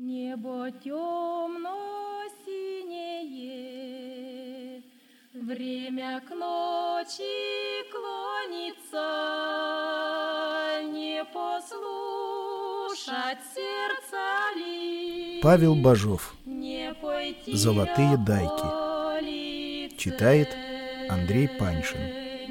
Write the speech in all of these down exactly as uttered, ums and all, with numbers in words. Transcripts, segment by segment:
Небо темно-синее, время к ночи клонится, не послушать сердца ли. Павел Бажов. «Золотые дайки». Читает Андрей Паншин.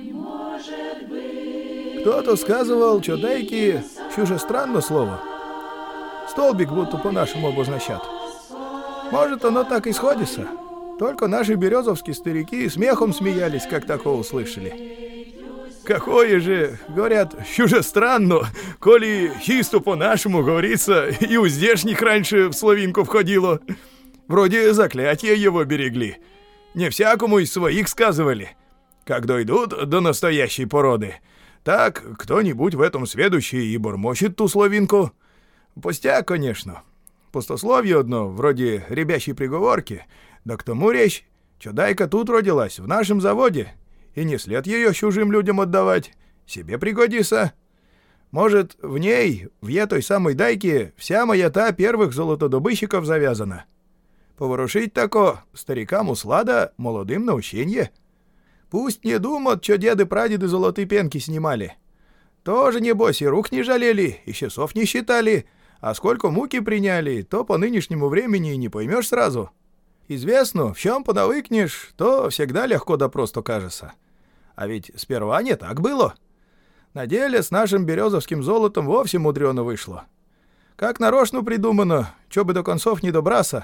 Кто-то сказывал, что дайки — чужестранное слово. Столбик будто по-нашему обозначат. Может, оно так и сходится. Только наши березовские старики смехом смеялись, как такого услышали. Какое же, говорят, чужестранно, коли чисто по-нашему говорится, и у здешних раньше в словинку входило. Вроде заклятия его берегли. Не всякому из своих сказывали. Как дойдут до настоящей породы, так кто-нибудь в этом сведущий и бормочет ту словинку. Пустяк, конечно. Пустословие одно, вроде ребячей приговорки. Да к тому речь, что дайка тут родилась, в нашем заводе, и не след ее чужим людям отдавать. Себе пригодится. Может, в ней, в этой самой дайке, вся маята первых золотодобытчиков завязана. Поворушить тако старикам услада, молодым наученье. Пусть не думают, что деды-прадеды золотые пенки снимали. Тоже, небось, и рук не жалели, и часов не считали, а сколько муки приняли, то по нынешнему времени не поймешь сразу. Известно, в чем понавыкнешь, то всегда легко да просто кажется. А ведь сперва не так было. На деле с нашим березовским золотом вовсе мудрено вышло. Как нарочно придумано, чё бы до концов не добраться.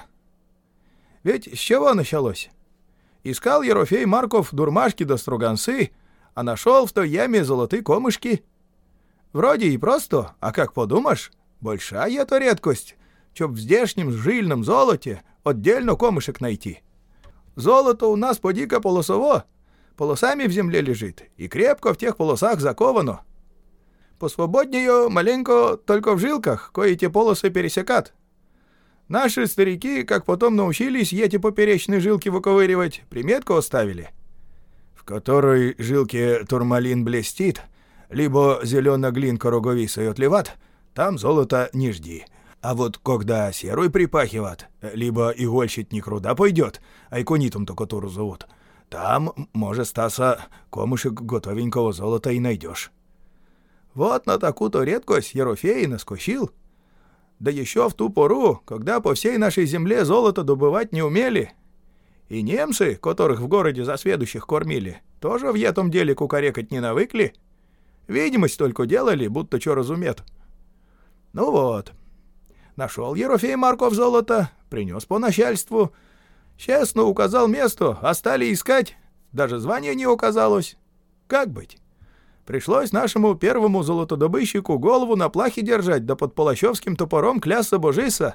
Ведь с чего началось? Искал Ерофей Марков дурмашки да струганцы, а нашел в той яме золотые комышки. Вроде и просто, а как подумаешь, большая это редкость, чтоб в здешнем жильном золоте отдельно комышек найти. Золото у нас поди-ка полосово, полосами в земле лежит, и крепко в тех полосах заковано. Посвободнее маленько только в жилках, кое те полосы пересекат. Наши старики, как потом научились эти поперечные жилки выковыривать, приметку оставили, в которой жилке турмалин блестит, либо зелена глинка роговисой отливат, там золото не жди. А вот когда серой припахиват, либо игольщитник руда пойдет, айконитом-то которую зовут, там, может, стаса, комышек готовенького золота и найдешь. Вот на такую-то редкость Ерофей наскочил. Да еще в ту пору, когда по всей нашей земле золото добывать не умели. И немцы, которых в городе за сведущих кормили, тоже в этом деле кукарекать не навыкли. Видимость только делали, будто что разумеют. Ну вот. Нашел Ерофей Марков золото, принес по начальству. Честно указал место, а стали искать. Даже звания не указалось. Как быть? Пришлось нашему первому золотодобытчику голову на плахе держать, да под палачевским топором клясться божися.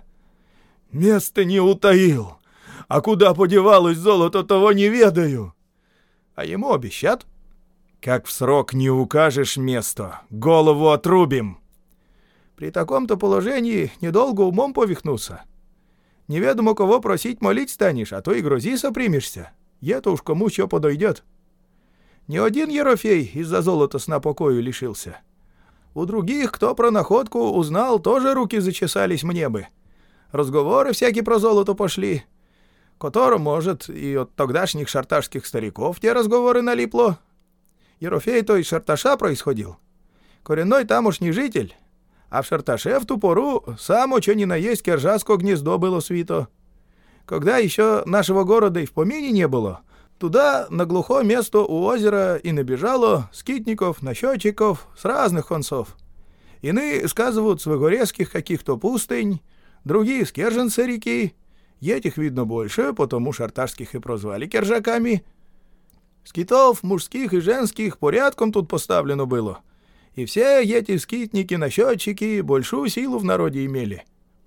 Место не утаил, а куда подевалось золото, того не ведаю. А ему обещат. Как в срок не укажешь место, голову отрубим. При таком-то положении недолго умом повихнуться. Неведомо кого просить молить станешь, а то и грозися примешься. Это уж кому что подойдет. Ни один Ерофей из-за золота сна покою лишился. У других, кто про находку узнал, тоже руки зачесались мне бы. Разговоры всякие про золото пошли. Которым, может, и от тогдашних шарташских стариков те разговоры налипло. Ерофей то из Шарташа происходил. Коренной тамошний житель. А в Шарташе в ту пору само что ни на есть кержаско гнездо было свито. Когда еще нашего города и в помине не было, туда, на глухое место у озера, и набежало скитников, насчетчиков с разных концов. Иные сказывают с выгорецких каких-то пустынь, другие с Керженца реки. Этих видно больше, потому шарташских и прозвали кержаками. Скитов мужских и женских порядком тут поставлено было. И все эти скитники, насчетчики большую силу в народе имели.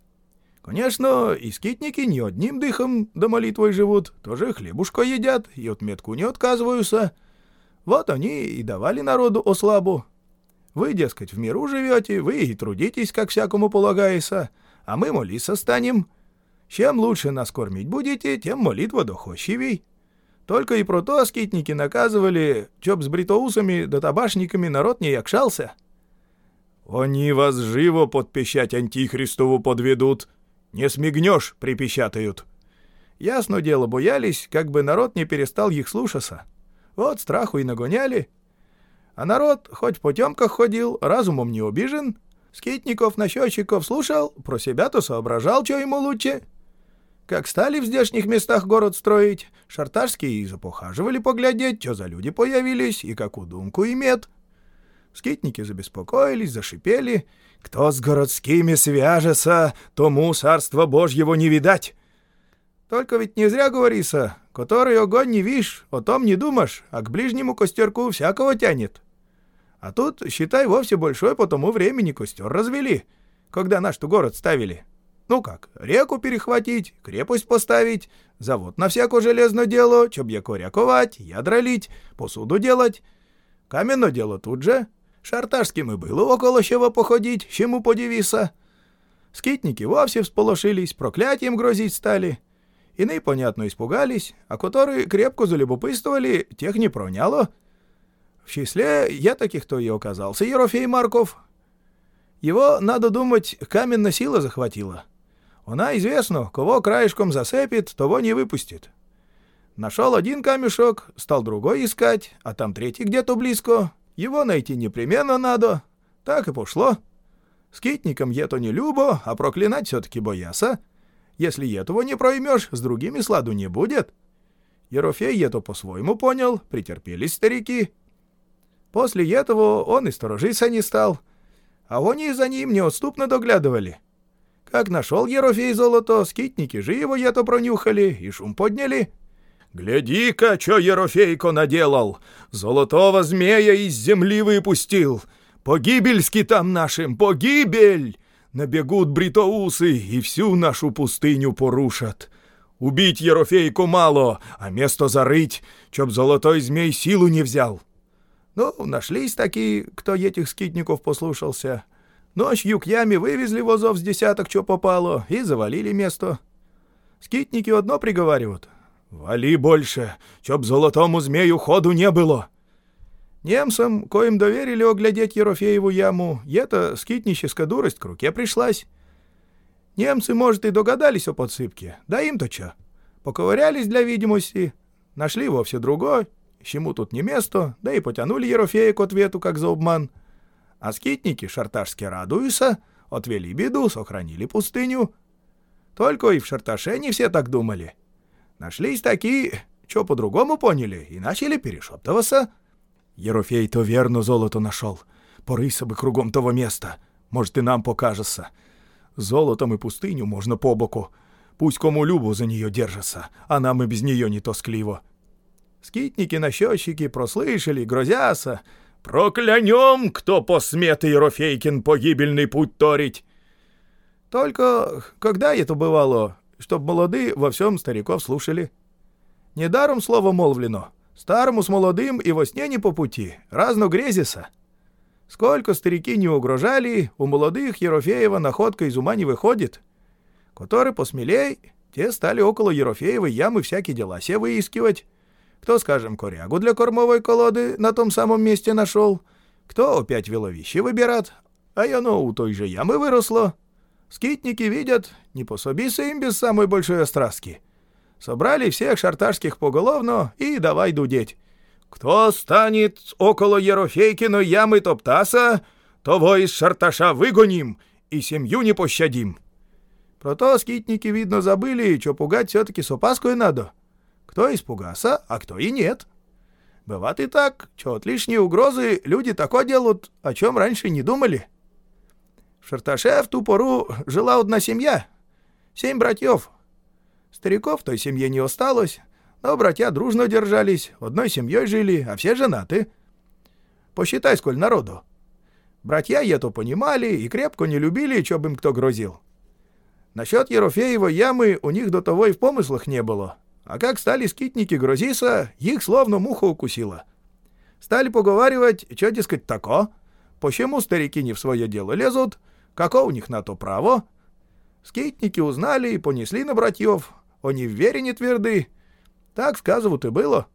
Конечно, и скитники не одним дыхом да молитвой живут, тоже хлебушко едят и от метку не отказываются. Вот они и давали народу ослабу. Вы, дескать, в миру живете, вы и трудитесь, как всякому полагается, а мы молиться станем. Чем лучше нас кормить будете, тем молитва доходчивей. Только и про то скитники наказывали, чтоб с бритоусами да табашниками народ не якшался. Они вас живо под печать антихристову подведут. Не смигнешь, припечатают. Ясно дело, боялись, как бы народ не перестал их слушаться. Вот страху и нагоняли. А народ хоть в потемках ходил, разумом не обижен. Скитников, насчетчиков слушал, про себя-то соображал, что ему лучше. Как стали в здешних местах город строить, шарташские и запохаживали поглядеть, что за люди появились и какую думку имеют. Скитники забеспокоились, зашипели. «Кто с городскими свяжется, тому царства Божьего не видать». Только ведь не зря говорится, который огонь не вишь, о том не думаешь, а к ближнему костерку всякого тянет. А тут, считай, вовсе большой по тому времени костер развели, когда наш-то город ставили. Ну как, реку перехватить, крепость поставить, завод на всякое железное дело, чтоб якоря ковать, ядра лить, посуду делать. Каменное дело тут же. Шарташским и было около чего походить, чему подивиться. Скитники вовсе всполошились, проклятием грозить стали. Иные, понятно, испугались, а которые крепко залюбопытствовали, тех не проняло. В числе я таких-то и оказался, Ерофей Марков. Его, надо думать, каменная сила захватила. Она, известно, кого краешком засыпет, того не выпустит. Нашел один камешок, стал другой искать, а там третий где-то близко. Его найти непременно надо. Так и пошло. Скитникам ето не любо, а проклинать все-таки бояса. Если этого не проймешь, с другими сладу не будет. Ерофей ето по-своему понял, претерпелись старики. После этого он и сторожиться не стал, а они за ним неотступно доглядывали. Как нашел Ерофей золото, скитники же его ето пронюхали и шум подняли. «Гляди-ка, что Ерофейко наделал! Золотого змея из земли выпустил! Погибель скитам нашим, погибель! Набегут бритоусы и всю нашу пустыню порушат! Убить Ерофейку мало, а место зарыть, чтоб золотой змей силу не взял!» Ну, нашлись такие, кто этих скитников послушался. Ночью к яме вывезли возов с десяток, что попало, и завалили место. Скитники одно приговаривают: «Вали больше, чтоб золотому змею ходу не было». Немцам, коим доверили оглядеть Ерофееву яму, эта скитническая дурость к руке пришлась. Немцы, может, и догадались о подсыпке, да им-то чё. Поковырялись для видимости, нашли вовсе другой, чему тут не место, да и потянули Ерофея к ответу, как за обман. А скитники шарташские радуются, отвели беду, сохранили пустыню. Только и в Шарташе не все так думали. Нашлись такие, что по-другому поняли, и начали перешептываться. «Ерофей-то верно золото нашел. Порыся бы кругом того места. Может, и нам покажется. Золотом и пустыню можно по боку. Пусть кому любу за нее держится, а нам и без нее не тоскливо». Скитники-насчетчики прослышали, грозяся: «Проклянем, кто посмет Ерофейкин погибельный путь торить!» Только когда это бывало, чтоб молодые во всем стариков слушали? Недаром слово молвлено: старому с молодым и во сне не по пути, разно грезится. Сколько старики не угрожали, у молодых Ерофеева находка из ума не выходит. Которые посмелей, те стали около Ерофеевой ямы всякие дела се выискивать. Кто, скажем, корягу для кормовой колоды на том самом месте нашел, кто опять веловище выбират, а оно у той же ямы выросло. Скитники видят, не пособися им без самой большой острастки. Собрали всех шарташских поголовно и давай дудеть: «Кто станет около Ерофейкиной ямы топтаса, того из Шарташа выгоним и семью не пощадим». Прото скитники, видно, забыли, что пугать все-таки с опаской надо. Кто испугался, а кто и нет. Бывает и так, что от лишней угрозы люди такое делают, о чем раньше не думали. В Шарташе в ту пору жила одна семья, семь братьев. Стариков в той семье не осталось, но братья дружно держались, одной семьей жили, а все женаты. Посчитай, сколь народу. Братья это понимали и крепко не любили, чтоб им кто грозил. Насчет Ерофеевой ямы у них до того и в помыслах не было. А как стали скитники грозиться, их словно муха укусила. Стали поговаривать, что, дескать, тако, почему старики не в свое дело лезут, како у них на то право. Скитники узнали и понесли на братьев, они в вере не тверды. Так сказывают и было.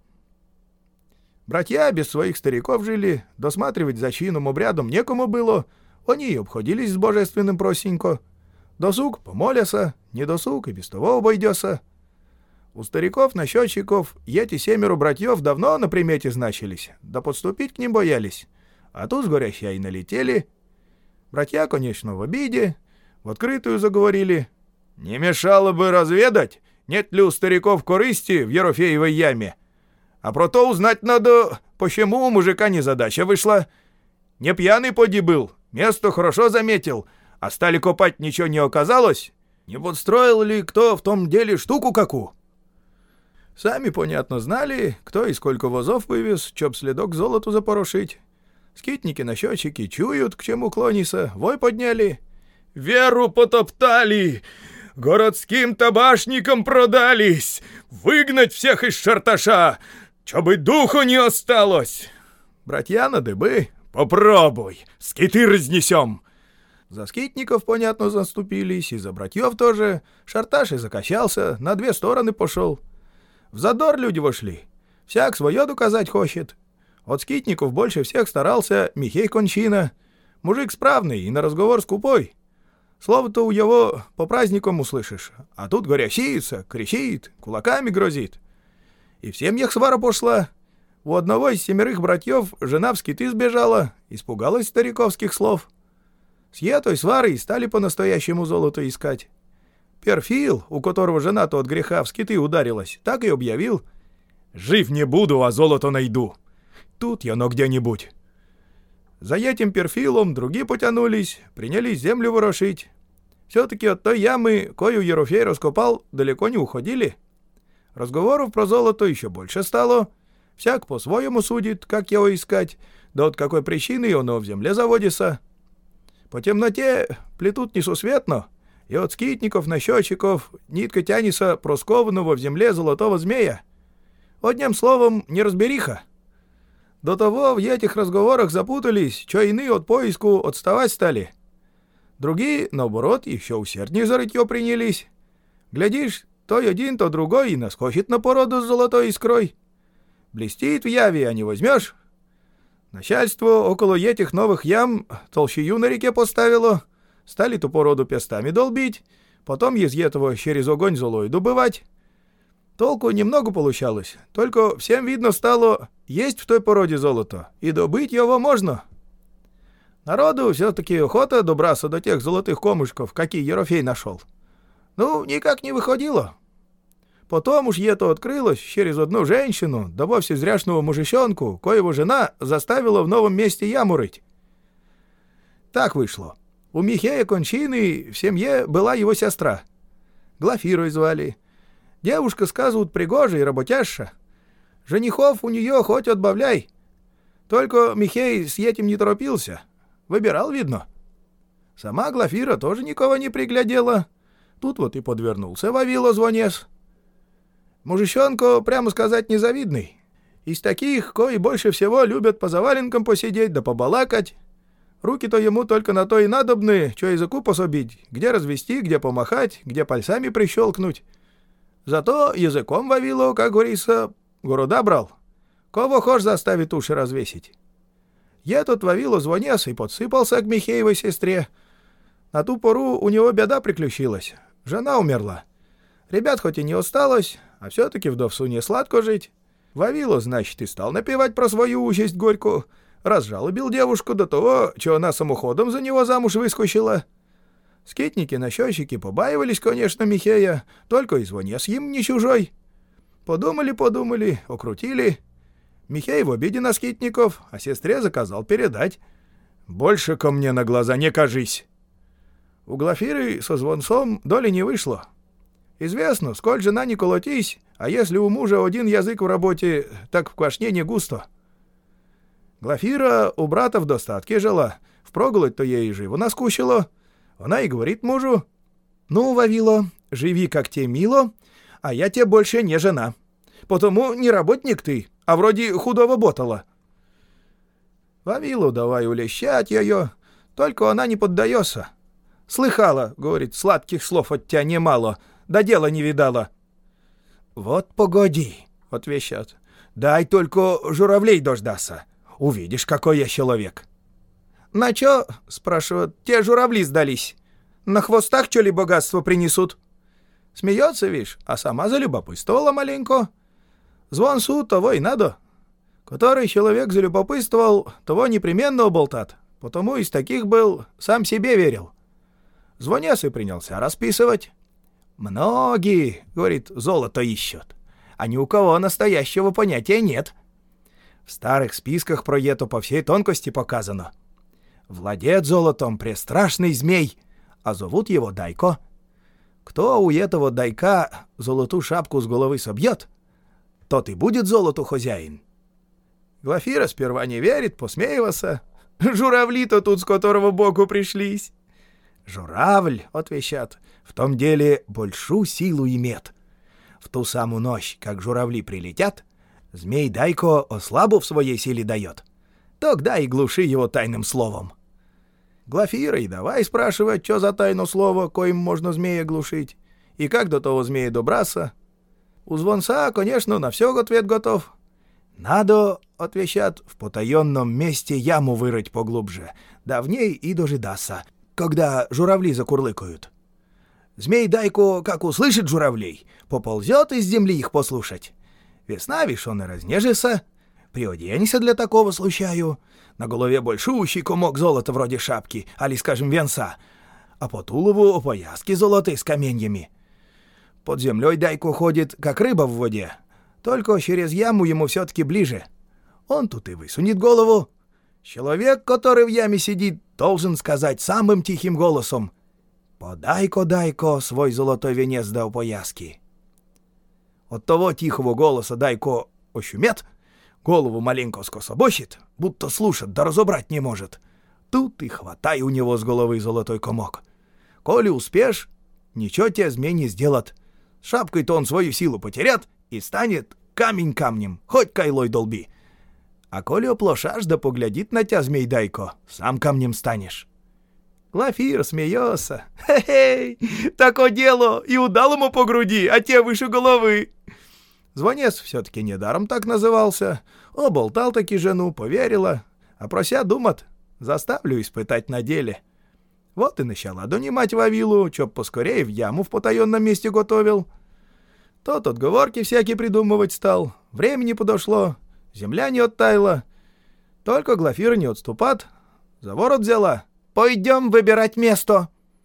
Братья без своих стариков жили, досматривать за чинным обрядом некому было, они и обходились с божественным простенько. Досуг помоляся, не досуг и без того обойдется. У стариков-насчетчиков эти семеро братьев давно на примете значились, да подступить к ним боялись. А тут с горяща и налетели. Братья, конечно, в обиде, в открытую заговорили. Не мешало бы разведать, нет ли у стариков корысти в Ерофеевой яме. А про то узнать надо, почему у мужика незадача вышла. Не пьяный поди был, место хорошо заметил, а стали копать ничего не оказалось. Не подстроил ли кто в том деле штуку какую? Сами, понятно, знали, кто и сколько возов вывез, чтоб следок золоту запорошить. Скитники-насчетчики чуют, к чему клонится, вой подняли. «Веру потоптали! Городским табашникам продались! Выгнать всех из Шарташа! Чобы духу не осталось!» Братья на дыбы. «Попробуй! Скиты разнесем!» За скитников, понятно, заступились, и за братьев тоже. Шарташ и закачался, на две стороны пошел. В задор люди вошли. Всяк свое доказать хочет. От скитников больше всех старался Михей Кончина. Мужик справный и на разговор скупой. Слово-то у его по праздникам услышишь. А тут горячится, кричит, кулаками грозит. И всем их свара пошла. У одного из семерых братьев жена в скиты сбежала, испугалась стариковских слов. С этой сварой стали по-настоящему золото искать. Перфил, у которого жена-то от греха в скиты ударилась, так и объявил: «Жив не буду, а золото найду. Тут я, но где-нибудь». За этим Перфилом другие потянулись, принялись землю ворошить. Все-таки от той ямы, кою Ерофей раскопал, далеко не уходили. Разговоров про золото еще больше стало. Всяк по-своему судит, как его искать, да от какой причины оно в земле заводится. По темноте плетут несусветно, и от скитников-насчетчиков нитка тянется проскованного в земле золотого змея. Одним словом, неразбериха. До того в этих разговорах запутались, что иные от поиску отставать стали. Другие, наоборот, еще усерднее за рытье принялись. Глядишь, то один, то другой и наскочит на породу с золотой искрой. Блестит в яве, а не возьмешь. Начальство около этих новых ям толщею на реке поставило. Стали ту породу пестами долбить, потом из этого через огонь золой добывать. Толку немного получалось, только всем видно стало, есть в той породе золото, и добыть его можно. Народу все-таки охота добраться до тех золотых комышков, какие Ерофей нашел. Ну, никак не выходило. Потом уж это открылось через одну женщину, да вовсе зряшного мужичонку, коего жена заставила в новом месте яму рыть. Так вышло. У Михея Кончины в семье была его сестра. Глафирой звали. Девушка, сказывают, пригожая и работяща. Женихов у нее хоть отбавляй. Только Михей с этим не торопился. Выбирал, видно. Сама Глафира тоже никого не приглядела. Тут вот и подвернулся Вавило звонец. Мужичонка, прямо сказать, незавидный. Из таких, кои больше всего любят по заваленкам посидеть да побалакать. Руки-то ему только на то и надобны, что языку пособить, где развести, где помахать, где пальцами прищелкнуть. Зато языком Вавило, как говорится, города брал. Кого хошь заставит уши развесить. Я тут Вавило звонец и подсыпался к Михеевой сестре. На ту пору у него беда приключилась. Жена умерла. Ребят хоть и не осталось, а все-таки вдовцу не сладко жить. Вавило, значит, и стал напевать про свою участь горькую. Разжалобил девушку до того, что она самоходом за него замуж выскочила. Скитники-насчетчики побаивались, конечно, Михея, только и звонец им не чужой. Подумали-подумали, окрутили. Михей в обиде на скитников, а сестре заказал передать: «Больше ко мне на глаза не кажись». У Глафиры со звонцом доли не вышло. Известно, сколь жена не колотись, а если у мужа один язык в работе, так в квашне не густо. Глафира у брата в достатке жила, впроголодь-то ей живо наскучило. Она и говорит мужу: «Ну, Вавило, живи как тебе мило, а я тебе больше не жена. Потому не работник ты, а вроде худого ботала». Вавилу давай улещать ее, только она не поддается. «Слыхала, — говорит, — сладких слов от тебя немало, да дела не видала». «Вот погоди, — отвечат, — дай только журавлей дождаться. Увидишь, какой я человек». «На чё, — спрашивают, — те журавли сдались? На хвостах что ли богатство принесут? Смеется, вишь, а сама залюбопытствовала маленько. Звонцу того и надо. Который человек залюбопытствовал, того непременно оболтат. Потому из таких был, сам себе верил. Звонец и принялся расписывать. «Многие, — говорит, — золото ищут, а ни у кого настоящего понятия нет. В старых списках про это по всей тонкости показано. Владеет золотом престрашный змей, а зовут его Дайко. Кто у этого Дайка золотую шапку с головы собьет, тот и будет золоту хозяин». Глафира сперва не верит, посмеивался. «Журавли-то тут с которого боку пришлись». «Журавль, — отвечат, — в том деле большую силу имеет. В ту самую ночь, как журавли прилетят, змей Дайко ослабу в своей силе дает. Тогда и глуши его тайным словом». Глафира и давай спрашивать, что за тайно слово, коим можно змея глушить, и как до того змея добраться. У звонца, конечно, на все ответ готов. «Надо, — отвечат, — в потаенном месте яму вырыть поглубже, да в ней и дожидаться, когда журавли закурлыкают. Змей Дайко, как услышит журавлей, поползет из земли их послушать. Весна, вишь, он и разнежится. Приоденься для такого случаю. На голове большущий комок золота вроде шапки, али, скажем, венца, а по тулову опояски золотые с каменьями. Под землей Дайко ходит, как рыба в воде, только через яму ему все-таки ближе. Он тут и высунет голову. Человек, который в яме сидит, должен сказать самым тихим голосом: «Подай-ка, Дайко, свой золотой венец до опояски». От того тихого голоса Дайко ощумет, голову маленько скособочит, будто слушать да разобрать не может. Тут и хватай у него с головы золотой комок. Коли успеешь, ничего тебе змей не сделат. С шапкой-то он свою силу потерят и станет камень камнем, хоть кайлой долби. А коли оплошашь да поглядит на тебя змей Дайко, сам камнем станешь. Глафира смеется. «Хе-хей, тако дело, и удал ему по груди, а те выше головы». Звонец все-таки недаром так назывался. Оболтал таки жену, поверила. А прося думать, заставлю испытать на деле. Вот и начала донимать Вавилу, чтоб поскорее в яму в потаенном месте готовил. Тот отговорки всякие придумывать стал. Времени подошло, земля не оттаяла. Только Глафира не отступат. За ворот взяла. «Пойдем выбирать место».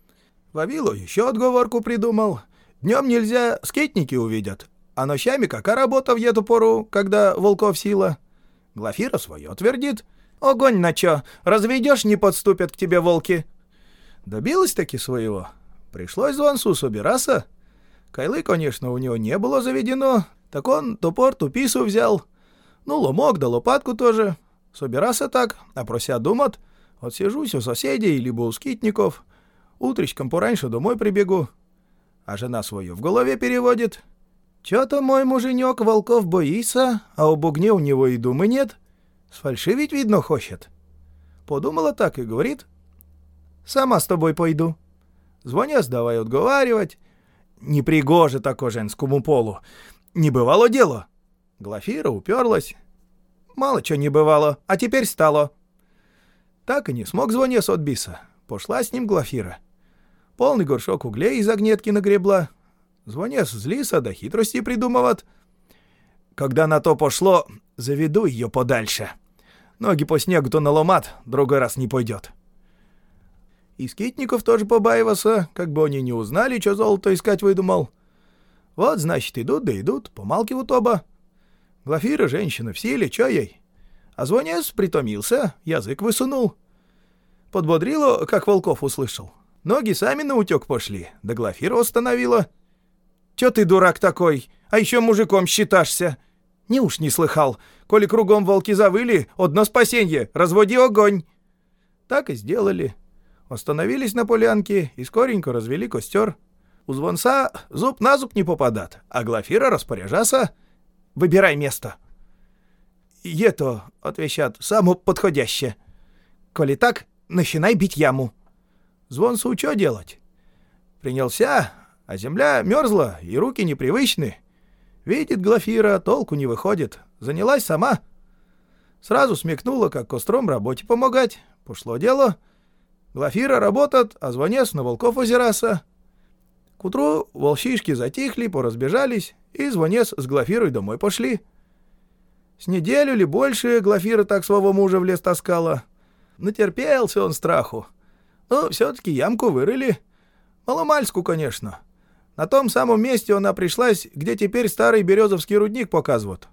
Вавилу еще отговорку придумал. Днем нельзя, скитники увидят. А ночами какая работа в эту пору, когда волков сила? Глафира свое твердит. «Огонь на чё? Разведешь, не подступят к тебе волки». Добилась-таки своего. Пришлось звонцу собираться. Кайлы, конечно, у него не было заведено. Так он топор тупису взял. Ну, ломок да лопатку тоже. Собирался так, а прося думать, отсижусь у соседей либо у скитников. Утречком пораньше домой прибегу. А жена свою в голове переводит. «Чё-то мой муженек волков боится, а об огне у него и думы нет. Сфальшивить, видно, хочет». Подумала так и говорит: «Сама с тобой пойду». Звонец давай отговаривать. Непригоже тако женскому полу. Не бывало дело. Глафира уперлась. Мало чего не бывало, а теперь стало. Так и не смог звонец отбиться. Пошла с ним Глафира. Полный горшок углей из огнетки нагребла. Звонец злится, да хитрости придумывает. Когда на то пошло, заведу ее подальше. Ноги по снегу-то наломат, другой раз не пойдет. И скитников тоже побаивался, как бы они не узнали, что золото искать выдумал. Вот, значит, идут да идут, помалкивают оба. Глафира женщина в силе, чё ей? А звонец притомился, язык высунул. Подбодрило, как волков услышал. Ноги сами наутёк пошли, да Глафира остановила. «Чё ты, дурак такой, а еще мужиком считашься? Не уж не слыхал, коли кругом волки завыли, одно спасенье, разводи огонь». Так и сделали. Остановились на полянке и скоренько развели костер. У звонца зуб на зуб не попадат, а Глафира распоряжаться. «Выбирай место». «Ето», — отвечат, — «само подходящее. Коли так, начинай бить яму». Звонцу что делать? Принялся, а земля мерзла и руки непривычны. Видит Глафира, толку не выходит. Занялась сама. Сразу смекнула, как костром работе помогать. Пошло дело. Глафира работает, а звонец на волков озираться. К утру волчишки затихли, поразбежались, и звонец с Глафирой домой пошли. С неделю или больше Глафира так своего мужа в лес таскала. Натерпелся он страху. Но все-таки ямку вырыли. Маломальску, конечно. На том самом месте она пришлась, где теперь старый березовский рудник показывают.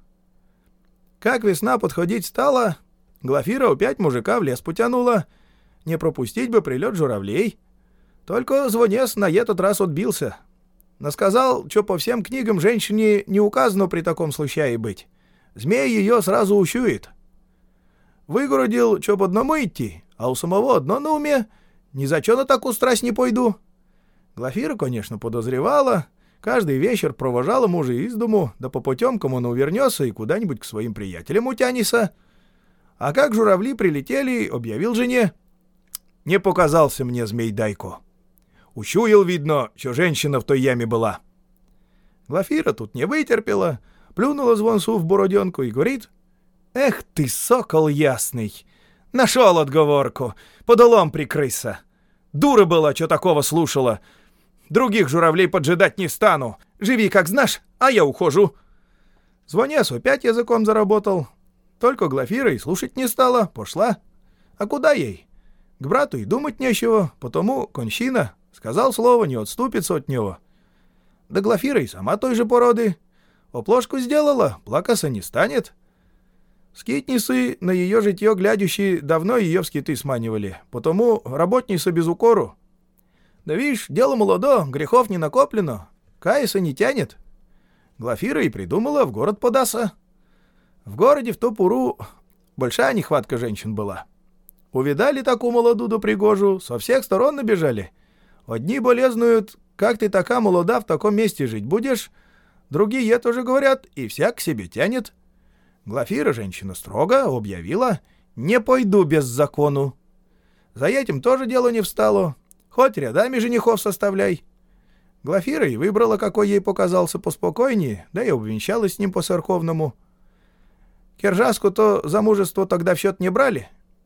Как весна подходить стала, Глафира опять мужика в лес потянула. Не пропустить бы прилет журавлей. Только звонец на этот раз отбился. Насказал, что по всем книгам женщине не указано при таком случае быть. Змей ее сразу ущует. Выгородил, что по одному идти, а у самого одно на уме. Ни за что на такую страсть не пойду. Глафира, конечно, подозревала. Каждый вечер провожала мужа из дому, да по потемкам он увернется и куда-нибудь к своим приятелям утянется. А как журавли прилетели, объявил жене: «Не показался мне змей Дайко. Учуял, видно, что женщина в той яме была». Глафира тут не вытерпела, плюнула звонцу в бороденку и говорит: «Эх ты, сокол ясный! Нашел отговорку, подолом прикрыся. Дура была, что такого слушала. Других журавлей поджидать не стану. Живи, как знаешь, а я ухожу». Звонец опять языком заработал. Только Глафира и слушать не стала, пошла. А куда ей? К брату и думать нечего, потому кончина. Сказал слово, не отступится от него. Да Глафира и сама той же породы. Оплошку сделала, плакаться не станет. Скитницы, на ее житье глядящие, давно ее в скиты сманивали, потому работница без укору. Да видишь, дело молодо, грехов не накоплено, каяса не тянет. Глафира и придумала в город податься. В городе в ту пору большая нехватка женщин была. Увидали такую молоду да пригожу, со всех сторон набежали. Одни болезнуют: как ты така молода, в таком месте жить будешь? Другие тоже говорят, и всяк к себе тянет. Глафира, женщина строго, объявила: «Не пойду без закону». За этим тоже дело не встало. Хоть рядами женихов составляй. Глафира и выбрала, какой ей показался поспокойнее, да и обвенчалась с ним по-церковному. Кержаску-то замужество тогда в счет не брали.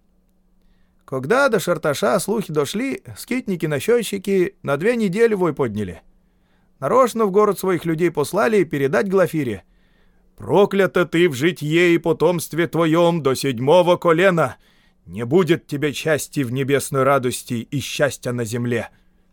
Когда до Шарташа слухи дошли, скитники-насчетчики на две недели вой подняли. Нарочно в город своих людей послали передать Глафире: «Проклята ты в житье и потомстве твоем до седьмого колена! Не будет тебе части в небесной радости и счастья на земле».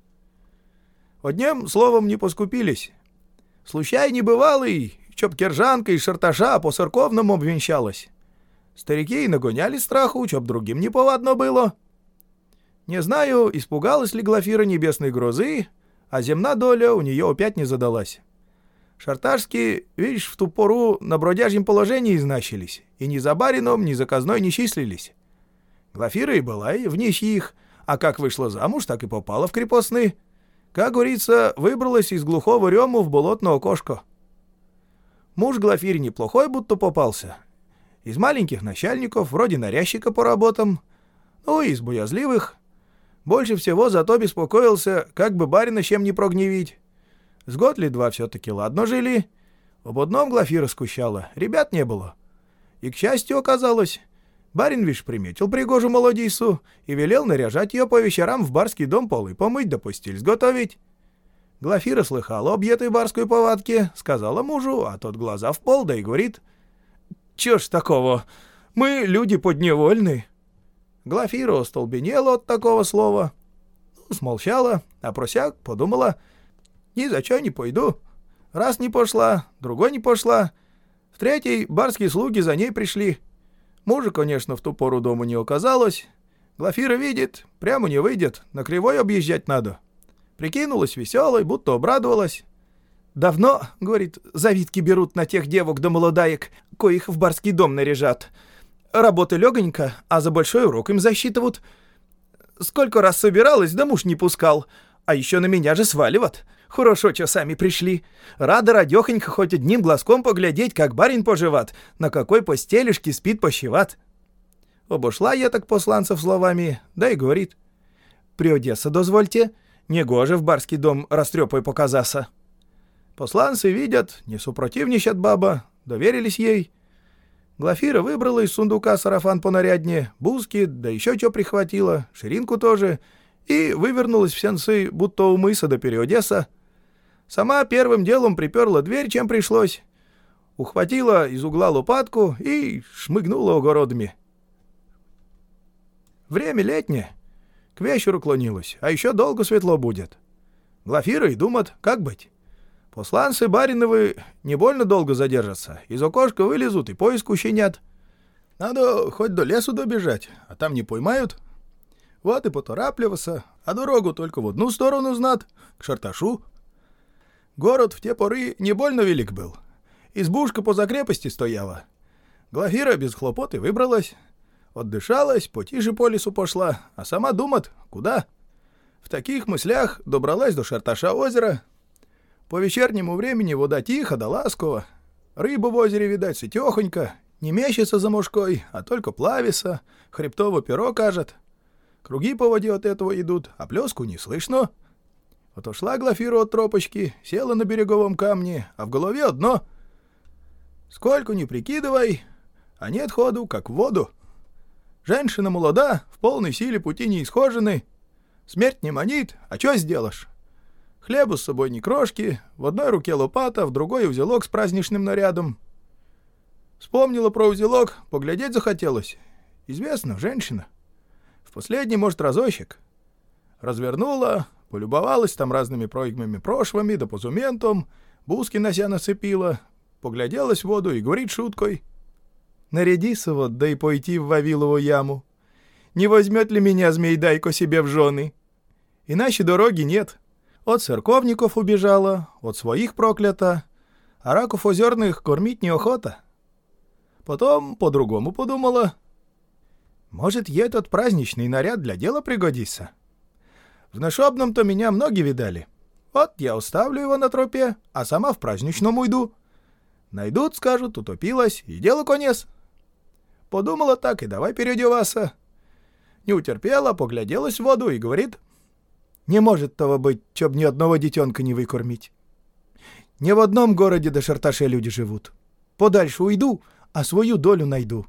Одним словом не поскупились. Случай небывалый, чтоб кержанка из Шарташа по-церковному обвенчалась. Старики и нагоняли страху, чтоб другим неповадно было. Не знаю, испугалась ли Глафира небесной грозы, а земна доля у нее опять не задалась. Шарташские, видишь, в ту пору на бродяжьем положении изначились, и ни за барином, ни за казной не числились. Глафира и была и в нищих, а как вышла замуж, так и попала в крепостные. Как говорится, выбралась из глухого рему в болотное окошко. Муж Глафире неплохой будто попался. Из маленьких начальников, вроде нарядчика по работам, ну и из боязливых. Больше всего зато беспокоился, как бы барина чем не прогневить. С год ли два все-таки ладно жили. Об одном Глафира скучала, ребят не было. И, к счастью, оказалось, барин, вишь, приметил пригожу молодицу и велел наряжать ее по вечерам в барский дом полы помыть да постель сготовить. Глафира слыхала об этой барской повадке, сказала мужу, а тот глаза в пол, да и говорит: «Чё ж такого? Мы люди подневольны». Глафира остолбенела от такого слова. Ну, смолчала, а просяк подумала: «Ни за чё не пойду». Раз не пошла, другой не пошла. В третий барские слуги за ней пришли. Мужа, конечно, в ту пору дома не оказалось. Глафира видит, прямо не выйдет, на кривой объезжать надо. Прикинулась веселой, будто обрадовалась. «Давно, — говорит, — завидки берут на тех девок да молодаек, коих в барский дом наряжат. Работа легонько, а за большой урок им засчитывают. Сколько раз собиралась, да муж не пускал, а еще на меня же сваливат. Хорошо, что сами пришли. Рада радехонько хоть одним глазком поглядеть, как барин поживат, на какой постелишке спит пощеват». Обошла я так посланцев словами, да и говорит: «Приодеться дозвольте, негоже в барский дом растрепой показаться». Посланцы видят, не супротивничат баба, доверились ей. Глафира выбрала из сундука сарафан понаряднее, бузки, да еще что прихватила, ширинку тоже, и вывернулась в сенцы, будто у мыса до переодеса. Сама первым делом приперла дверь, чем пришлось, ухватила из угла лопатку и шмыгнула огородами. Время летнее, к вечеру клонилось, а еще долго светло будет. Глафира и думает, как быть. Посланцы бариновы не больно долго задержатся, из окошка вылезут и поиску щенят. Надо хоть до лесу добежать, а там не поймают. Вот и поторапливаться, а дорогу только в одну сторону знат, к Шарташу. Город в те поры не больно велик был. Избушка поза крепости стояла. Глафира без хлопоты выбралась, отдышалась, потише по лесу пошла, а сама думает, куда. В таких мыслях добралась до Шарташа озера. По вечернему времени вода тихо да ласково. Рыба в озере, видать, сытехонько, не мещется за мошкой, а только плавится, хребтово перо кажет. Круги по воде от этого идут, а плеску не слышно. Отошла Глафира от тропочки, села на береговом камне, а в голове одно. Сколько ни прикидывай, а нет ходу, как в воду. Женщина молода, в полной силе пути не исхожены. Смерть не манит, а что сделаешь? Хлеба с собой ни крошки, в одной руке лопата, в другой узелок с праздничным нарядом. Вспомнила про узелок, поглядеть захотелось. Известно, женщина. В последний, может, разочек. Развернула, полюбовалась там разными проймами прошвами да позументом, бузки нося нацепила, погляделась в воду и говорит шуткой. «Нарядися вот, да и пойти в Вавилову яму. Не возьмет ли меня змей-дайко себе в жены? Иначе дороги нет. От церковников убежала, от своих проклята, а раков озерных кормить неохота». Потом по-другому подумала. Может, ей этот праздничный наряд для дела пригодится. В нашобном-то меня многие видали. Вот я оставлю его на тропе, а сама в праздничном уйду. Найдут, скажут, утопилась, и дело конец. Подумала так, и давай переодеваться. Не утерпела, погляделась в воду и говорит: «Не может того быть, чтоб ни одного детенка не выкормить. Не в одном городе до Шарташе люди живут. Подальше уйду, а свою долю найду».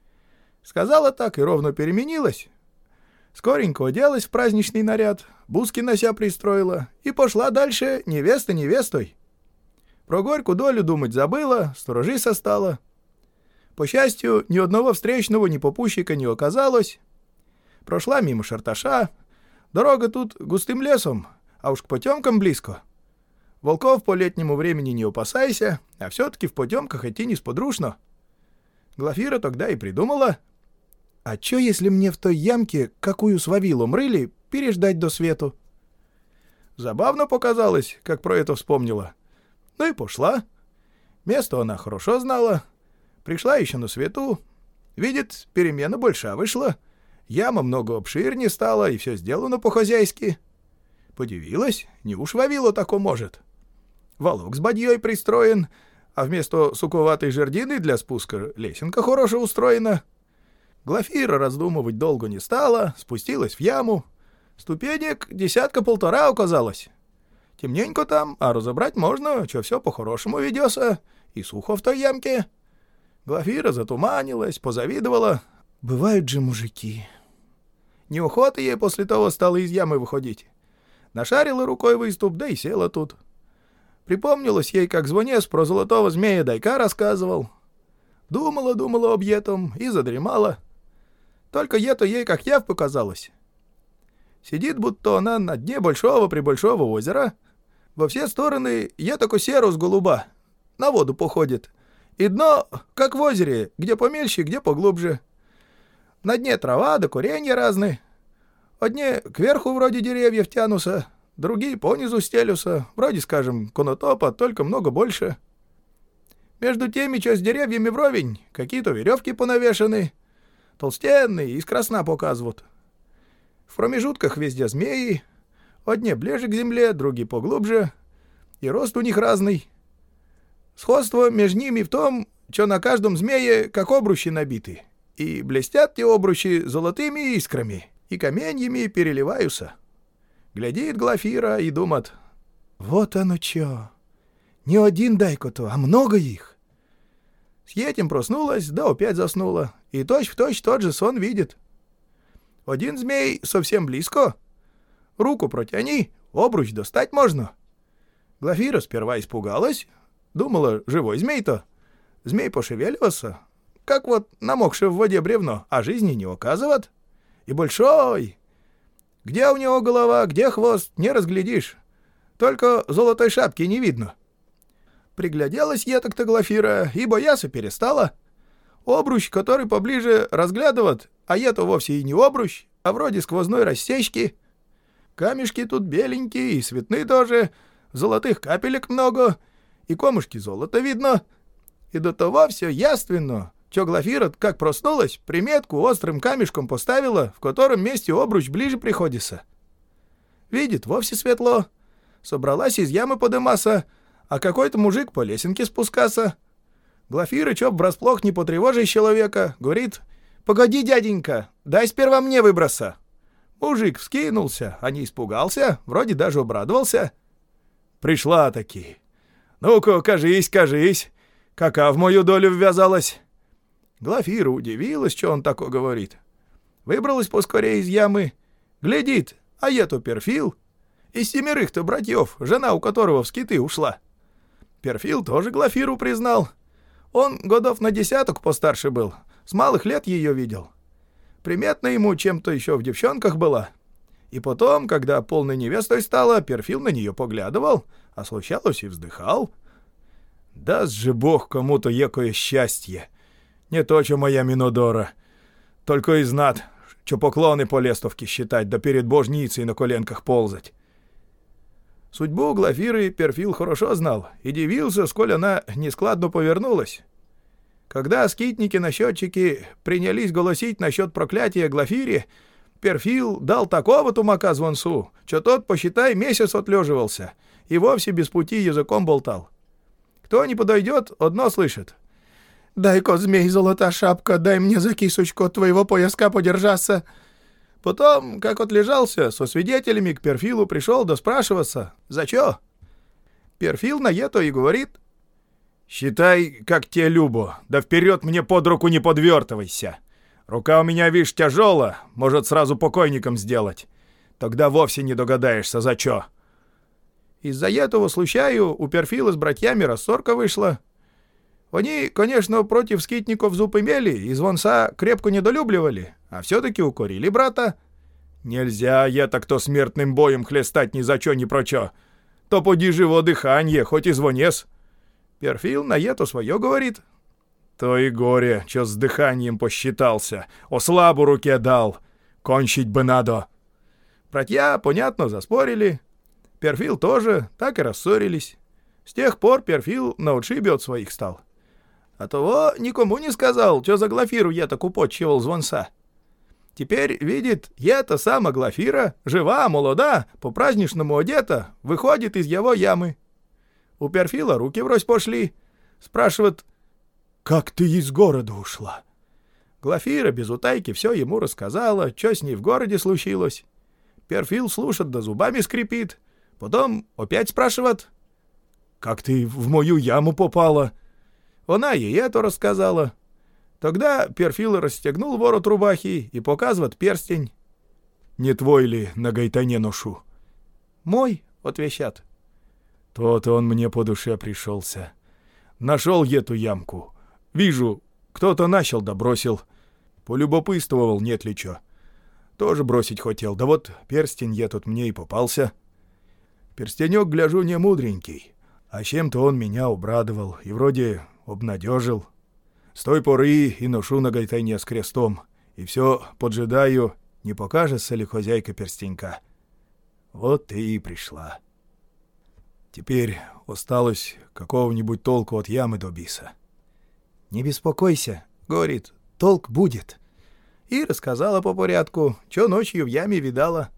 Сказала так и ровно переменилась. Скоренько оделась в праздничный наряд, бузки нося пристроила и пошла дальше невеста невестой. Про горькую долю думать забыла, сторожиса стала. По счастью, ни одного встречного, ни попутчика не оказалось. Прошла мимо Шарташа. Дорога тут густым лесом, а уж к потемкам близко. Волков по летнему времени не опасайся, а все-таки в потемках идти несподручно. Глафира тогда и придумала: а чё, если мне в той ямке, какую с Вавилом рыли, переждать до свету? Забавно показалось, как про это вспомнила. Ну и пошла. Место она хорошо знала. Пришла еще на свету. Видит, перемена большая вышла. Яма много обширнее стала, и все сделано по-хозяйски. Подивилась, не уж Вавило тако может. Волок с бадьей пристроен, а вместо суковатой жердины для спуска лесенка хорошо устроена. Глафира раздумывать долго не стала, спустилась в яму. Ступенек десятка-полтора оказалось. Темненько там, а разобрать можно, что все по-хорошему ведется, и сухо в той ямке. Глафира затуманилась, позавидовала. Бывают же мужики. Неохота ей после того стало из ямы выходить. Нашарила рукой выступ, да и села тут. Припомнилось ей, как звонец про золотого змея Дайка рассказывал. Думала-думала об этом и задремала. Только ето ей как явь показалось. Сидит, будто она на дне большого-пребольшого озера. Во все стороны етоко серу с голуба. На воду походит. И дно, как в озере, где помельче, где поглубже. На дне трава да коренья разные. Одни кверху вроде деревьев тянутся, другие понизу стелются, вроде, скажем, конотопа, только много больше. Между теми, что с деревьями вровень, какие-то веревки понавешаны, толстенные, из красна показывают. В промежутках везде змеи, одни ближе к земле, другие поглубже, и рост у них разный. Сходство между ними в том, что на каждом змее как обручи набиты, и блестят те обручи золотыми искрами, и каменьями переливаются. Глядит Глафира и думает: вот оно чё, не один Дайко-то, а много их. С этим проснулась, да опять заснула, и точь-в-точь тот же сон видит. Один змей совсем близко. Руку протяни, обруч достать можно. Глафира сперва испугалась, думала, живой змей-то. Змей пошевелился, как вот намокшее в воде бревно, а жизни не указывает. И большой. Где у него голова, где хвост, не разглядишь. Только золотой шапки не видно. Пригляделась я так-то Глафира, и бояться перестала. Обруч, который поближе разглядывает, а это вовсе и не обруч, а вроде сквозной рассечки. Камешки тут беленькие и светны тоже, золотых капелек много, и комышки золота видно. И до того все яственно, что Глафира, как проснулась, приметку острым камешком поставила, в котором месте обруч ближе приходится. Видит, вовсе светло. Собралась из ямы подыматься, а какой-то мужик по лесенке спускаться. Глафира, чё врасплох не потревожить человека, говорит: «Погоди, дяденька, дай сперва мне выброса». Мужик вскинулся, а не испугался, вроде даже обрадовался. Пришла-таки. Ну-ка, кажись, кажись, кака в мою долю ввязалась. Глафира удивилась, что он такое говорит. Выбралась поскорее из ямы. Глядит, а я-то Перфил. Из семерых-то братьев, жена у которого в скиты ушла. Перфил тоже Глафиру признал. Он годов на десяток постарше был, с малых лет ее видел. Приметно ему чем-то еще в девчонках была. И потом, когда полной невестой стала, Перфил на нее поглядывал, а случалось и вздыхал. Даст же Бог кому-то екое счастье. Не то, что моя Минодора. Только и знат, что поклоны по лестовке считать, да перед божницей на коленках ползать. Судьбу Глафиры Перфил хорошо знал и дивился, сколь она нескладно повернулась. Когда скитники-насчетчики принялись голосить насчет проклятия Глафире, Перфил дал такого тумака звонцу, что тот, посчитай, месяц отлеживался и вовсе без пути языком болтал. Кто не подойдет, одно слышит: «Дай-ка, змей, золотая шапка, дай мне за кисочку от твоего пояска подержаться». Потом, как отлежался, со свидетелями к Перфилу пришел доспрашиваться. За чё? Перфил на ето и говорит: «Считай, как тебе любо, да вперед мне под руку не подвертывайся. Рука у меня, вишь, тяжела, может сразу покойником сделать. Тогда вовсе не догадаешься, за чё». Из-за этого, случаю, у Перфила с братьями рассорка вышла. Они, конечно, против скитников зуб имели и звонца крепко недолюбливали, а все-таки укорили брата. Нельзя я так-то смертным боем хлестать ни за чё, ни про чё. То поди живо дыханье, хоть и звонец. Перфил на ето свое говорит. То и горе, чё с дыханием посчитался, о слабу руке дал, кончить бы надо. Братья, понятно, заспорили. Перфил тоже, так и рассорились. С тех пор Перфил на отшибе от своих стал. А того никому не сказал, что за Глафиру я так употчевал звонца. Теперь, видит, я-то сама Глафира, жива, молода, по-праздничному одета, выходит из его ямы. У Перфила руки врозь пошли. Спрашивает: «Как ты из города ушла?» Глафира без утайки все ему рассказала, что с ней в городе случилось. Перфил слушает да зубами скрипит. Потом опять спрашивает: «Как ты в мою яму попала?» Она ей это рассказала. Тогда Перфил расстегнул ворот рубахи и показывает перстень. «Не твой ли на гайтане ношу?» «Мой», — отвечат. «То-то он мне по душе пришелся. Нашел эту ямку. Вижу, кто-то начал да бросил. Полюбопытствовал, нет ли чё. Тоже бросить хотел, да вот перстень я тут мне и попался. Перстенек, гляжу, не мудренький, а чем-то он меня обрадовал и вроде обнадежил. С той поры и ношу на гайтане с крестом, и все поджидаю, не покажется ли хозяйка перстенька. Вот ты и пришла. Теперь осталось какого-нибудь толку от ямы добиться». «Не беспокойся, — говорит, — толк будет». И рассказала по порядку, что ночью в яме видала.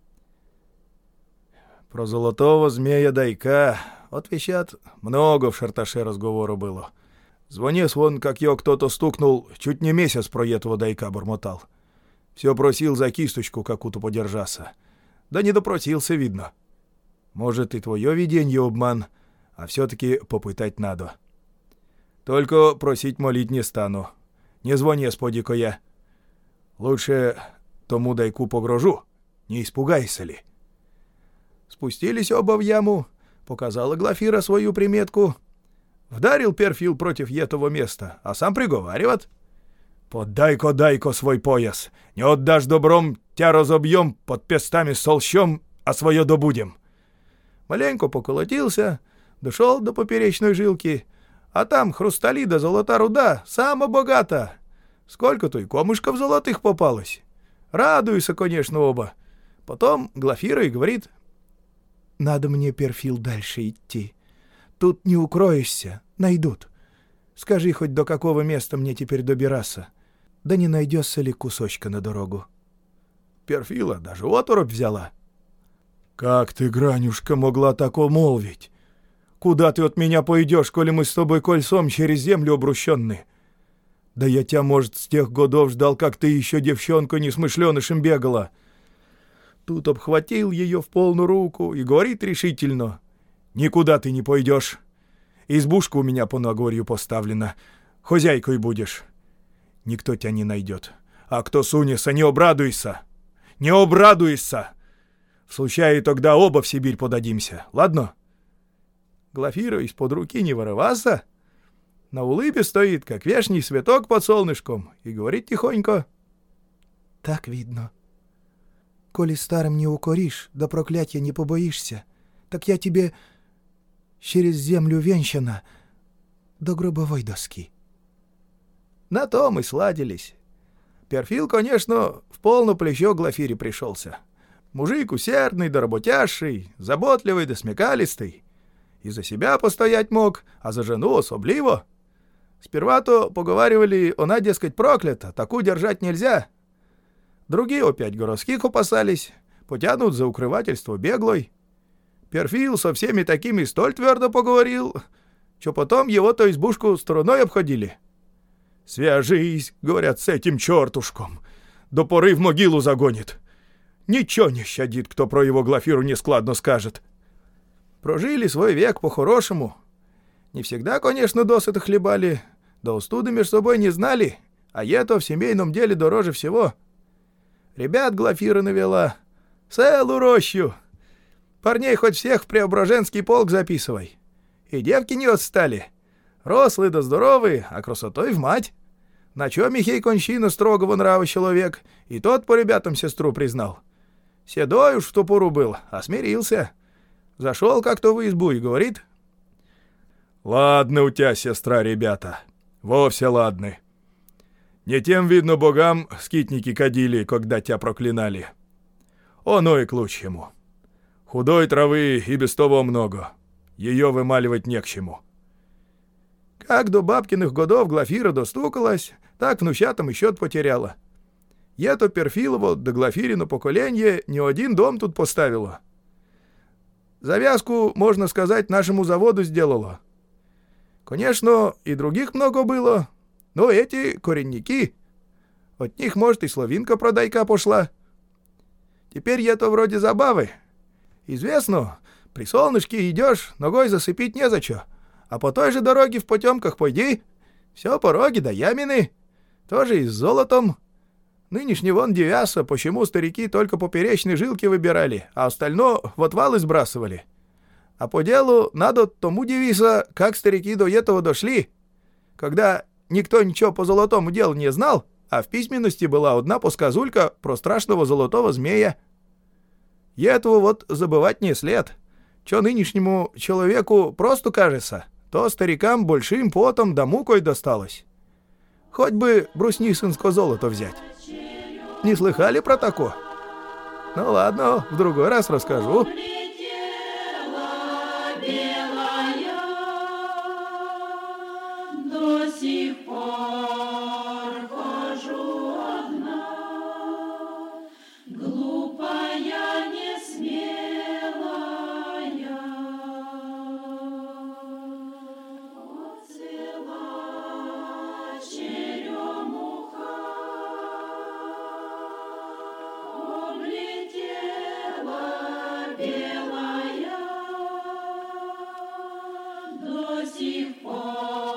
Про золотого змея-дайка, отвечат, много в Шарташе разговору было. Звонец вон, как его кто-то стукнул, чуть не месяц про этого дайка бормотал. Все просил за кисточку какую-то подержаться. Да не допросился, видно. Может, и твое виденье обман, а все-таки попытать надо. Только просить молить не стану. Не звони, сподико я. Лучше тому дайку погрожу, не испугайся ли. Спустились оба в яму, показала Глафира свою приметку. Вдарил Перфил против этого места, а сам приговаривает: «Подай-ка, дай-ка свой пояс, не отдашь добром, тя разобьем, под пестами солщем, а свое добудем». Маленько поколотился, дошел до поперечной жилки, а там хрустали да золота руда, сама богата. Сколько-то и комышков золотых попалось. Радуются, конечно, оба. Потом Глафира и говорит: «Надо мне, Перфил, дальше идти. Тут не укроешься, найдут. Скажи хоть, до какого места мне теперь добираться, да не найдется ли кусочка на дорогу». Перфила даже оторопь взяла. «Как ты, Гранюшка, могла тако молвить? Куда ты от меня пойдешь, коли мы с тобой кольцом через землю обрущенны? Да я тебя, может, с тех годов ждал, как ты еще девчонка несмышленышем бегала». Тут обхватил ее в полную руку и говорит решительно: «Никуда ты не пойдешь. Избушка у меня по Нагорью поставлена. Хозяйкой будешь. Никто тебя не найдет. А кто сунется, не обрадуйся. Не обрадуйся. В случае тогда оба в Сибирь подадимся. Ладно?» Глафира из-под руки не вырывался. На улыбе стоит, как вешний цветок под солнышком, и говорит тихонько: «Так видно. Коли старым не укоришь, да проклятья не побоишься, так я тебе через землю венчана до гробовой доски». На то мы сладились. Перфил, конечно, в полно плечо Глафире пришелся. Мужик усердный да работящий, заботливый да смекалистый. И за себя постоять мог, а за жену особливо. Сперва-то поговаривали, она, дескать, проклята, таку держать нельзя. Другие опять городских опасались, потянут за укрывательство беглой. Перфил со всеми такими столь твердо поговорил, что потом его-то избушку стороной обходили. «Свяжись, — говорят, — с этим чертушком, до поры в могилу загонит. Ничего не щадит, кто про его Глафиру нескладно скажет». Прожили свой век по-хорошему. Не всегда, конечно, досыта хлебали, да устуды между собой не знали, а это в семейном деле дороже всего. Ребят Глафира навела, целую рощу. Парней хоть всех в Преображенский полк записывай. И девки не отстали. Рослые да здоровые, а красотой в мать. На чё Михей Кончина строгого нрава человек, и тот по ребятам сестру признал. Седой уж в ту пору был, а смирился. Зашел как-то в избу и говорит: «Ладно у тебя, сестра, ребята, вовсе ладны. Не тем, видно, богам скитники кадили, когда тебя проклинали. Оно и к лучшему. Худой травы и без того много. Ее вымаливать не к чему». Как до бабкиных годов Глафира достукалась, так внучатам и счет потеряла. Ето Перфилово до Глафирину поколение ни один дом тут поставило. Завязку, можно сказать, нашему заводу сделала. Конечно, и других много было, но эти коренники, от них, может, и Славинка продайка пошла. Теперь это вроде забавы. Известно, при солнышке идешь, ногой засыпить незачем, а по той же дороге в потемках пойди, все пороги да ямины, тоже и с золотом. Нынешний вон девяса, почему старики только поперечные жилки выбирали, а остальное в отвалы сбрасывали. А по делу надо тому девиса, как старики до этого дошли, когда никто ничего по золотому делу не знал, а в письменности была одна посказулька про страшного золотого змея. И этого вот забывать не след. Чё нынешнему человеку просто кажется, то старикам большим потом да мукой досталось. Хоть бы бруснисинское золото взять. Не слыхали про тако? Ну ладно, в другой раз расскажу. До сих пор хожу одна, глупая, несмелая. Отцвела черемуха, облетела белая, до сих пор